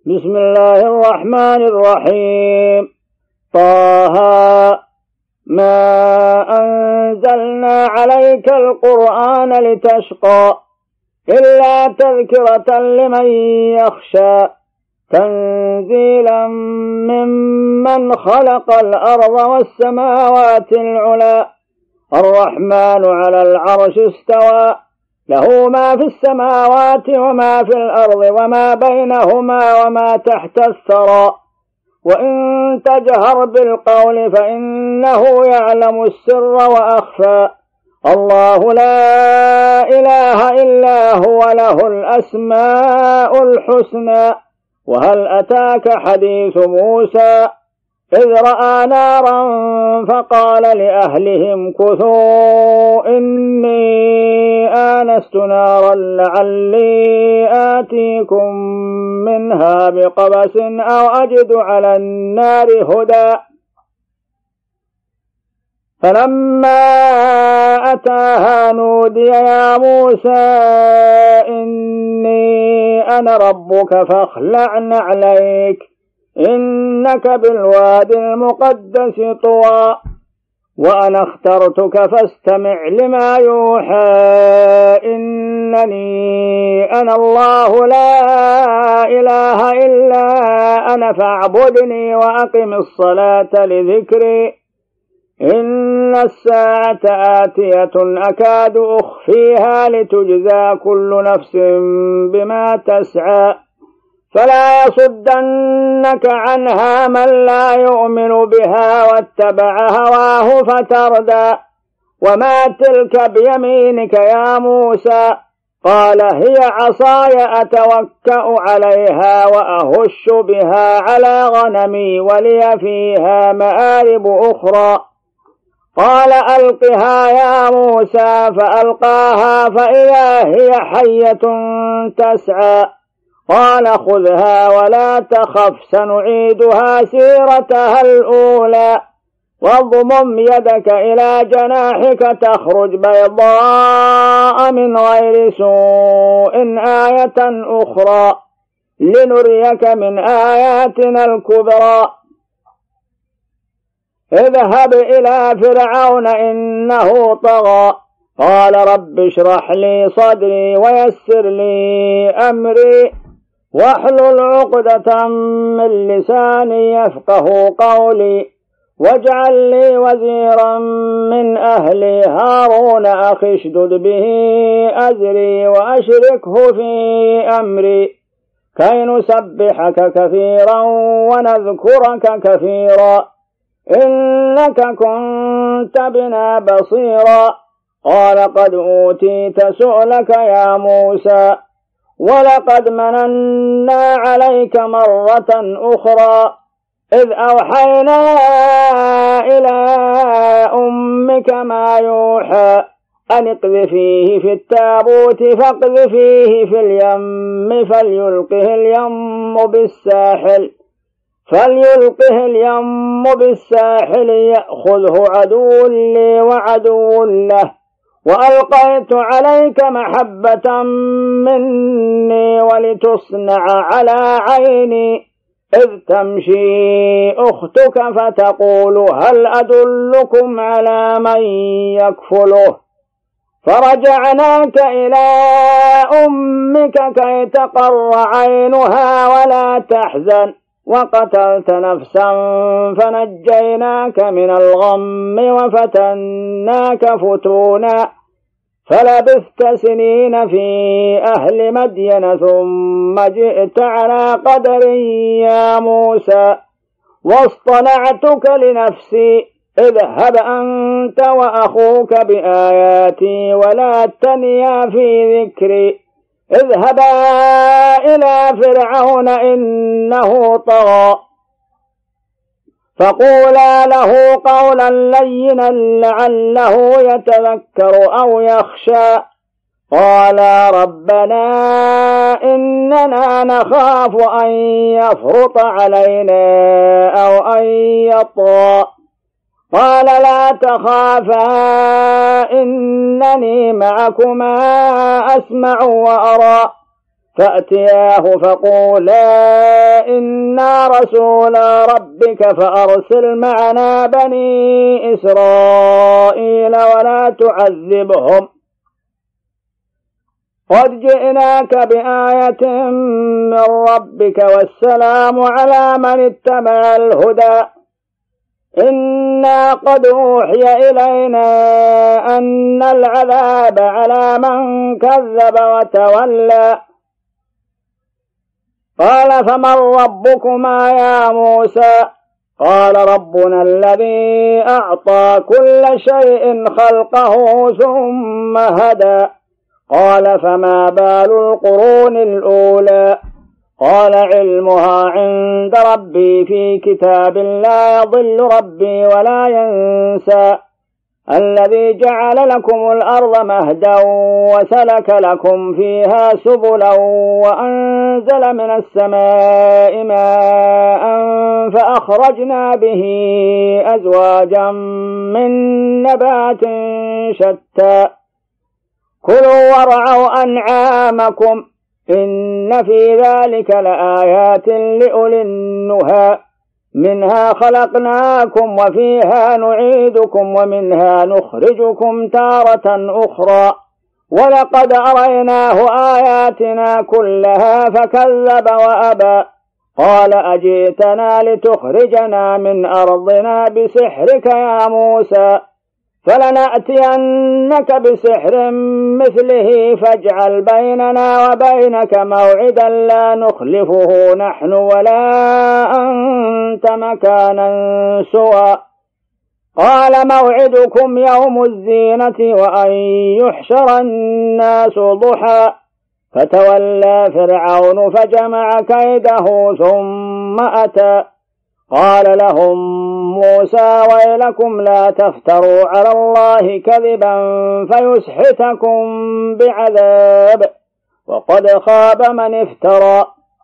بسم الله الرحمن الرحيم. طه ما أنزلنا عليك القرآن لتشقى إلا تذكرة لمن يخشى تنزيلا ممن خلق الأرض والسماوات العلى الرحمن على العرش استوى له ما في السماوات وما في الأرض وما بينهما وما تحت الثرى وإن تجهر بالقول فإنه يعلم السر وأخفى الله لا إله إلا هو له الأسماء الحسنى. وهل أتاك حديث موسى إذ رأى نارا فقال لأهلهم كثوا إني آنست نارا لعلي آتيكم منها بقبس أو أجد على النار هدى. فلما أتاها نودي يا موسى إني أنا ربك فاخلع نعليك إنك بالوادي المقدس طوى وأنا اخترتك فاستمع لما يوحى إنني أنا الله لا إله إلا أنا فاعبدني وأقم الصلاة لذكري إن الساعة آتية أكاد أخفيها لتجزى كل نفس بما تسعى فلا يصدنك عنها من لا يؤمن بها واتبع هواه فتردى. وما تلك بيمينك يا موسى قال هي عصاي أتوكأ عليها وأهش بها على غنمي ولي فيها مآرب أخرى. قال ألقها يا موسى فألقاها فإذا هي حية تسعى قال خذها ولا تخف سنعيدها سيرتها الأولى واضمم يدك إلى جناحك تخرج بيضاء من غير سوء آية أخرى لنريك من آياتنا الكبرى. اذهب إلى فرعون إنه طغى قال رب اشرح لي صدري ويسر لي أمري واحلل عقدة من لساني يفقه قولي واجعل لي وزيرا من أهلي هارون أخي اشدد به أزري وأشركه في أمري كي نسبحك كثيرا ونذكرك كثيرا إنك كنت بنا بصيرا. قال قد أوتيت سؤلك يا موسى ولقد مننا عليك مرة أخرى إذ أوحينا إلى أمك ما يوحى أن اقذفيه في التابوت فاقذفيه في اليم فليلقه اليم بالساحل يأخذه عدو لي وعدو له وألقيت عليك محبة مني ولتصنع على عيني إذ تمشي أختك فتقول هل أدلكم على من يكفله فرجعناك إلى أمك كي تقر عينها ولا تحزن وقتلت نفسا فنجيناك من الغم وفتناك فتونا فلبثت سنين في أهل مدين ثم جئت على قدر يا موسى واصطنعتك لنفسي اذهب أنت وأخوك بآياتي ولا تنيا في ذكري اذهبا إلى فرعون إنه طغى فقولا له قولا لينا لعله يتذكر أو يخشى قالا ربنا إننا نخاف أن يفرط علينا أو أن يطغى قال لا تخافا إنني معكما أسمع وأرى فأتياه فقولا إنا رسول ربك فأرسل معنا بني إسرائيل ولا تعذبهم قد جئناك بآية من ربك والسلام على من اتبع الهدى إنا قد أوحي إلينا أن العذاب على من كذب وتولى قال فمن ربكما يا موسى قال ربنا الذي أعطى كل شيء خلقه ثم هدى قال فما بال القرون الأولى قال علمها عند ربي في كتاب لا يضل ربي ولا ينسى الذي جعل لكم الأرض مهدا وسلك لكم فيها سبلا وأنزل من السماء ماء فأخرجنا به أزواجا من نبات شتى كلوا وارعوا أنعامكم إن في ذلك لآيات لأولي النهى منها خلقناكم وفيها نعيدكم ومنها نخرجكم تارة أخرى ولقد أريناه آياتنا كلها فكذب وأبى قال أجئتنا لتخرجنا من أرضنا بسحرك يا موسى فلنأتينك بسحر مثله فاجعل بيننا وبينك موعدا لا نخلفه نحن ولا أنت مكانا سوى قال موعدكم يوم الزينة وأن يحشر الناس ضحى فتولى فرعون فجمع كيده ثم أتى قال لهم موسى ويلكم لا تفتروا على الله كذبا فيسحتكم بعذاب وقد خاب من افترى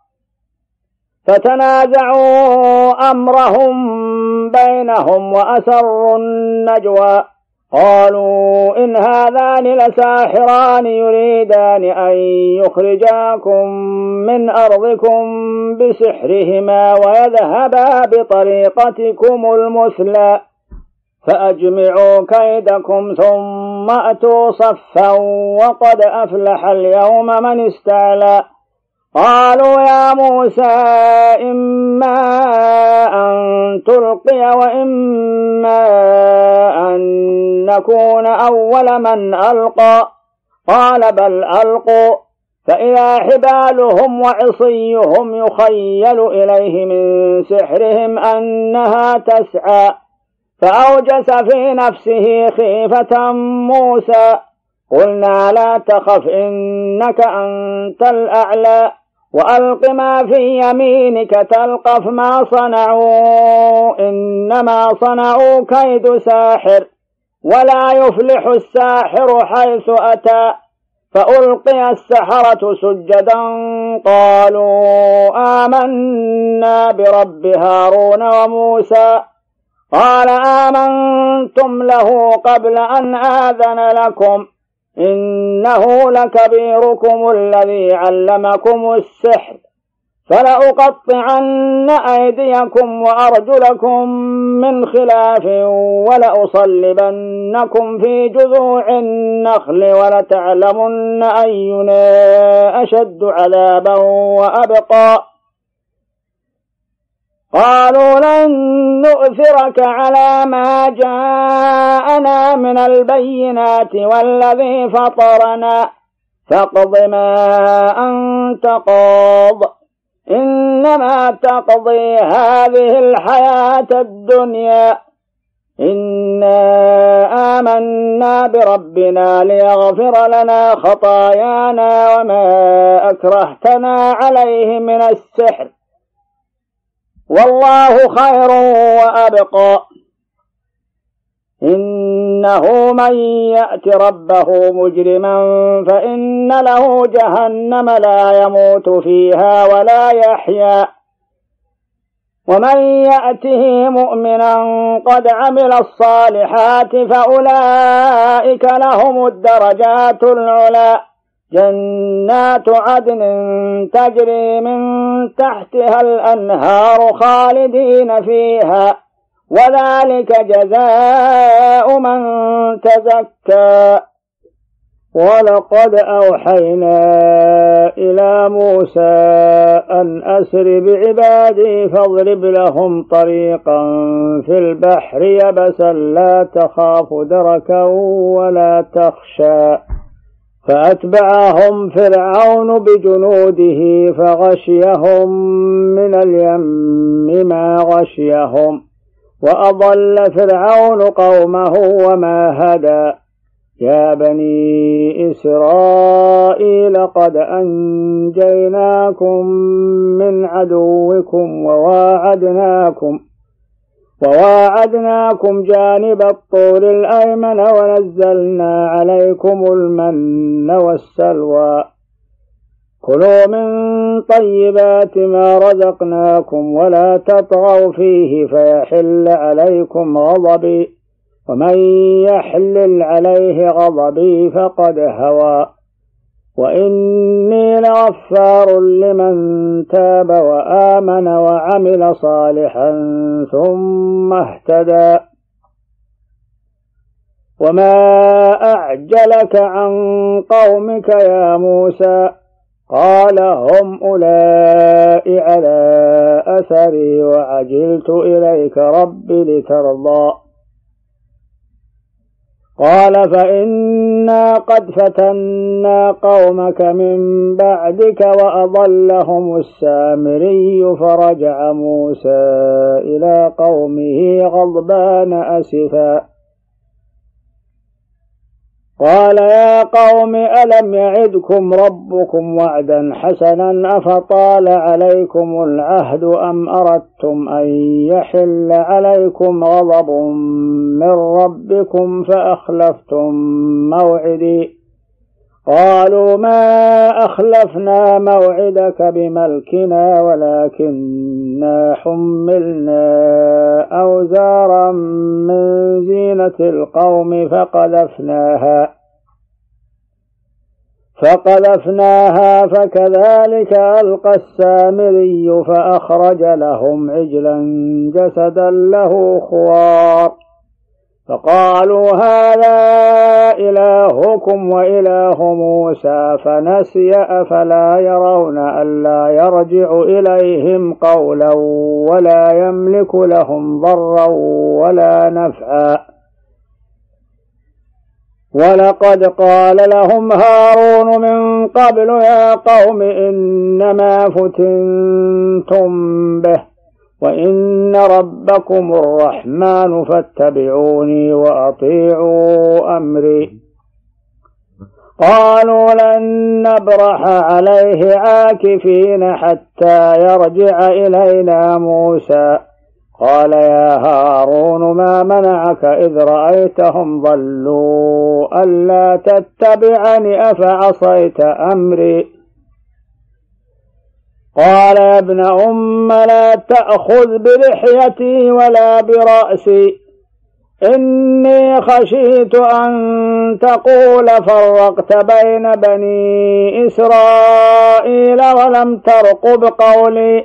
فتنازعوا أمرهم بينهم وأسروا النجوى قالوا إن هذان لساحران يريدان أن يخرجاكم من أرضكم بسحرهما ويذهبا بطريقتكم المثلى فأجمعوا كيدكم ثم أتوا صفا وقد أفلح اليوم من استعلى قالوا يا موسى إما أن تلقي وإما أن نكون أول من ألقى قال بل ألقوا فإذا حبالهم وعصيهم يخيل إليه من سحرهم أنها تسعى فأوجس في نفسه خيفة موسى قلنا لا تخف إنك أنت الأعلى وألق ما في يمينك تلقف ما صنعوا إنما صنعوا كيد ساحر ولا يفلح الساحر حيث أتى فألقي السحرة سجدا قالوا آمنا برب هارون وموسى قال آمنتم له قبل أن آذن لكم إنه لكبيركم الذي علمكم السحر فلأقطعن أيديكم وأرجلكم من خلاف ولأصلبنكم في جذوع النخل ولتعلمن أينا أشد عذابا وأبقى قالوا لن نؤثرك على ما جاءنا من البينات والذي فطرنا فاقض ما أنت قاض إنما تقضي هذه الحياة الدنيا إنا آمنا بربنا ليغفر لنا خطايانا وما أكرهتنا عليه من السحر والله خير وأبقى إنه من يأت ربه مجرما فإن له جهنم لا يموت فيها ولا يحيا ومن يأته مؤمنا قد عمل الصالحات فأولئك لهم الدرجات العلى جنات عدن تجري من تحتها الأنهار خالدين فيها وذلك جزاء من تزكى. ولقد أوحينا إلى موسى أن أسر بعبادي فاضرب لهم طريقا في البحر يبسا لا تخاف دركا ولا تخشى فأتبعهم فرعون بجنوده فغشيهم من اليم ما غشيهم وأضل فرعون قومه وما هدى. يا بني إسرائيل قد أنجيناكم من عدوكم وواعدناكم جانب الطور الأيمن ونزلنا عليكم المن والسلوى. كلوا من طيبات ما رزقناكم ولا تطغوا فيه فيحل عليكم غضبي ومن يحلل عليه غضبي فقد هوى. وإني لغفار لمن تاب وآمن وعمل صالحا ثم اهتدى. وما أعجلك عن قومك يا موسى؟ قال هم أولئك على أثري وعجلت إليك رب لترضى. قال فإنا قد فتنا قومك من بعدك وأضلهم السامري. فرجع موسى إلى قومه غضبان أسفا قال يا قوم ألم يعدكم ربكم وعدا حسنا أفطال عليكم العهد أم أردتم أن يحل عليكم غضب من ربكم فأخلفتم موعدي. قالوا ما أخلفنا موعدك بملكنا ولكننا حملنا أوزارا من زينة القوم فقذفناها فكذلك ألقى السامري فأخرج لهم عجلا جسدا له خوار فقالوا هذا إلهكم وإله موسى فنسي. أفلا يرون ألا يرجع إليهم قولا ولا يملك لهم ضرا ولا نفعا. ولقد قال لهم هارون من قبل يا قوم إنما فتنتم به وإن ربكم الرحمن فاتبعوني وأطيعوا أمري. قالوا لن نبرح عليه عاكفين حتى يرجع إلينا موسى. قال يا هارون ما منعك إذ رأيتهم ضلوا ألا تتبعني أفعصيت أمري. قال يا ابن أم لا تأخذ بلحيتي ولا برأسي إني خشيت أن تقول فرقت بين بني إسرائيل ولم ترقب قولي.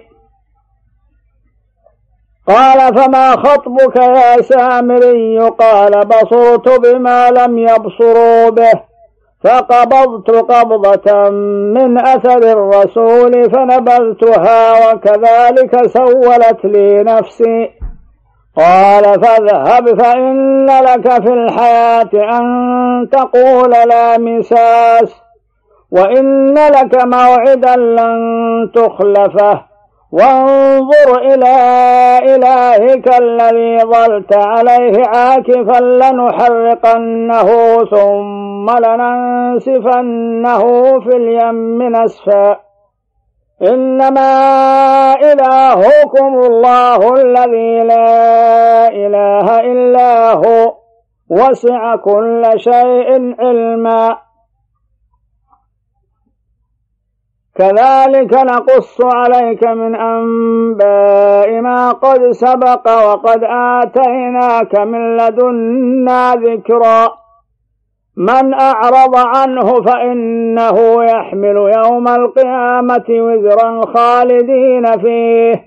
قال فما خطبك يا سامري؟ قال بصرت بما لم يبصروا به فقبضت قبضة من أثر الرسول فنبذتها وكذلك سولت لي نفسي. قال فاذهب فإن لك في الحياة أن تقول لا مساس وإن لك موعدا لن تخلفه وانظر إلى إلهك الذي ظلت عليه عاكفا لنحرقنه ثم لننسفنه في اليم نسفا. إنما إلهكم الله الذي لا إله إلا هو وسع كل شيء علما. كذلك نقص عليك من أنباء ما قد سبق وقد آتيناك من لدنا ذكرا. من أعرض عنه فإنه يحمل يوم القيامة وزرا خالدين فيه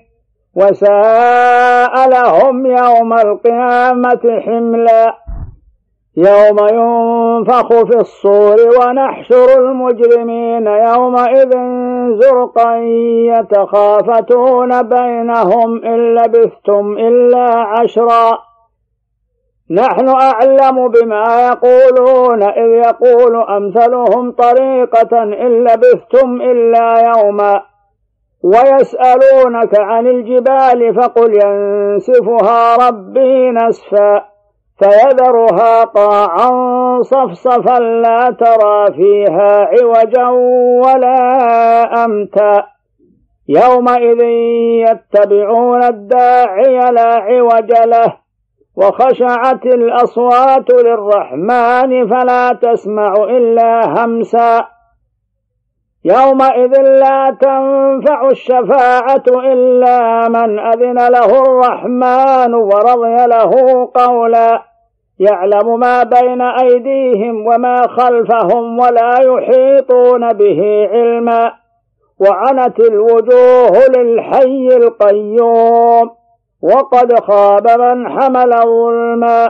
وساء لهم يوم القيامة حملا. يوم ينفخ في الصور ونحشر المجرمين يومئذ زرقا يتخافتون بينهم إن لبثتم إلا عشرا نحن أعلم بما يقولون إذ يقول أمثلهم طريقة إن لبثتم إلا يوما ويسألونك عن الجبال فقل ينسفها ربي نسفا فيذرها قاعا صفصفا لا ترى فيها عوجا ولا أمتا يومئذ يتبعون الداعي لا عوج له وخشعت الأصوات للرحمن فلا تسمع إلا همسا يومئذ لا تنفع الشفاعة إلا من أذن له الرحمن ورضي له قولا يعلم ما بين أيديهم وما خلفهم ولا يحيطون به علما وعنت الوجوه للحي القيوم وقد خاب من حمل ظلما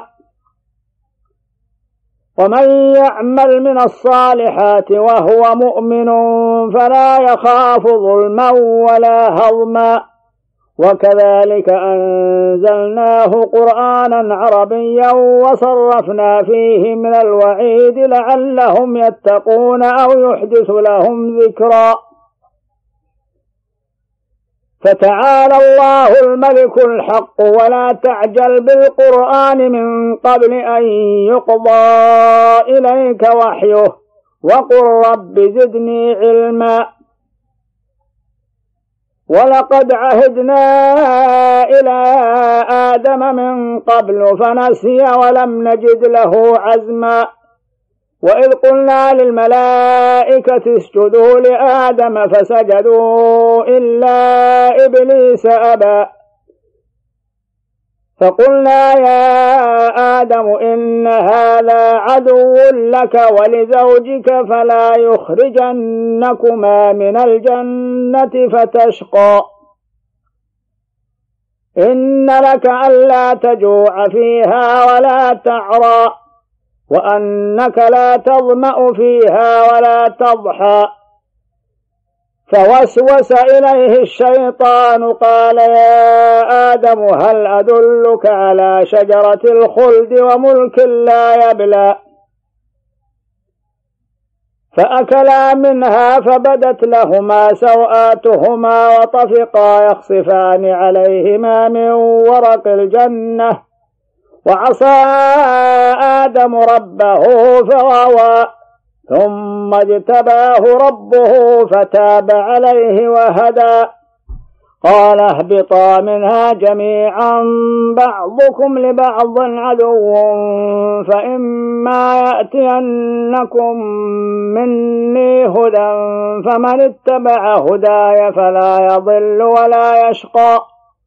ومن يعمل من الصالحات وهو مؤمن فلا يخاف ظلما ولا هضما وكذلك أنزلناه قرآنا عربيا وصرفنا فيه من الوعيد لعلهم يتقون أو يحدث لهم ذكرا فتعالى الله الملك الحق ولا تعجل بالقرآن من قبل أن يقضى إليك وحيه وقل رب زدني علما ولقد عهدنا إلى آدم من قبل فنسي ولم نجد له عزما وإذ قلنا للملائكة اسجدوا لآدم فسجدوا إلا إبليس أبى فقلنا يا آدم إن هذا عدو لك ولزوجك فلا يخرجنكما من الجنة فتشقى إن لك ألا تجوع فيها ولا تعرى وأنك لا تظمأ فيها ولا تضحى فوسوس إليه الشيطان قال يا آدم هل أدلك على شجرة الخلد وملك لا يبلى فأكلا منها فبدت لهما سوآتهما وطفقا يخصفان عليهما من ورق الجنة وعصى آدم ربه فغوى ثم اجتباه ربه فتاب عليه وهدى قال اهبطا منها جميعا بعضكم لبعض عدو فإما يأتينكم مني هدى فمن اتبع هداي فلا يضل ولا يشقى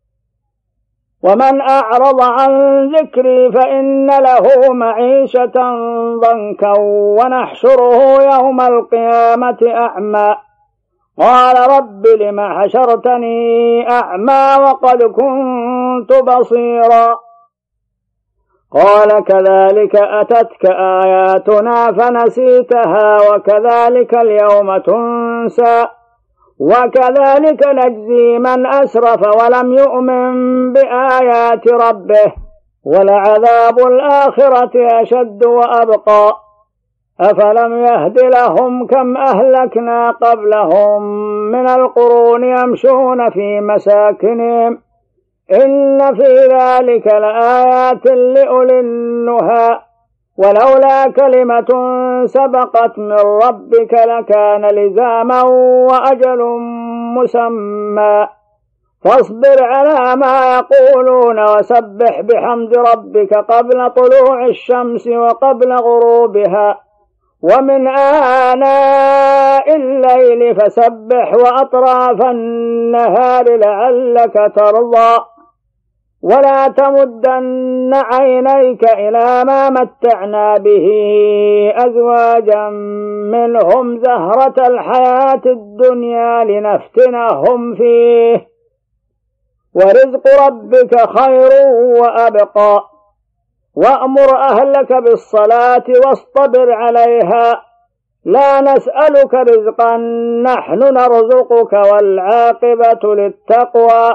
ومن أعرض عن ذكري فإن له معيشة ضنكا ونحشره يوم القيامة أعمى قال رب لم حشرتني أعمى وقد كنت بصيرا قال كذلك أتتك آياتنا فنسيتها وكذلك اليوم تنسى وكذلك نجزي من أسرف ولم يؤمن بآيات ربه ولعذاب الآخرة أشد وأبقى أفلم يهد لهم كم أهلكنا قبلهم من القرون يمشون في مساكنهم إن في ذلك لآيات لأولي النهى ولولا كلمة سبقت من ربك لكان لزاما وأجل مسمى فاصبر على ما يقولون وسبح بحمد ربك قبل طلوع الشمس وقبل غروبها ومن آناء الليل فسبح وأطراف النهار لعلك ترضى ولا تمدن عينيك إلى ما متعنا به أزواجا منهم زهرة الحياة الدنيا لنفتنهم فيه ورزق ربك خير وأبقى وأمر أهلك بالصلاة واصطبر عليها لا نسألك رزقا نحن نرزقك والعاقبة للتقوى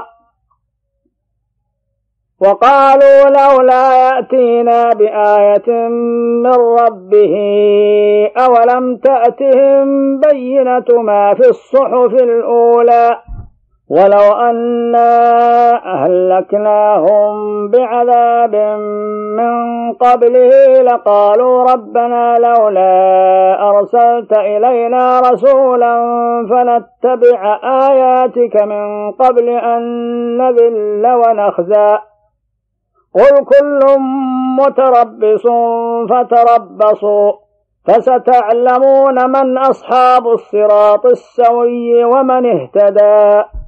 وقالوا لولا يأتينا بآية من ربه أولم تأتهم بينة ما في الصحف الأولى ولو أنا أهلكناهم بعذاب من قبله لقالوا ربنا لولا أرسلت إلينا رسولا فنتبع آياتك من قبل أن نذل ونخزى قل كل متربص فتربصوا فستعلمون من أصحاب الصراط السوي ومن اهتدى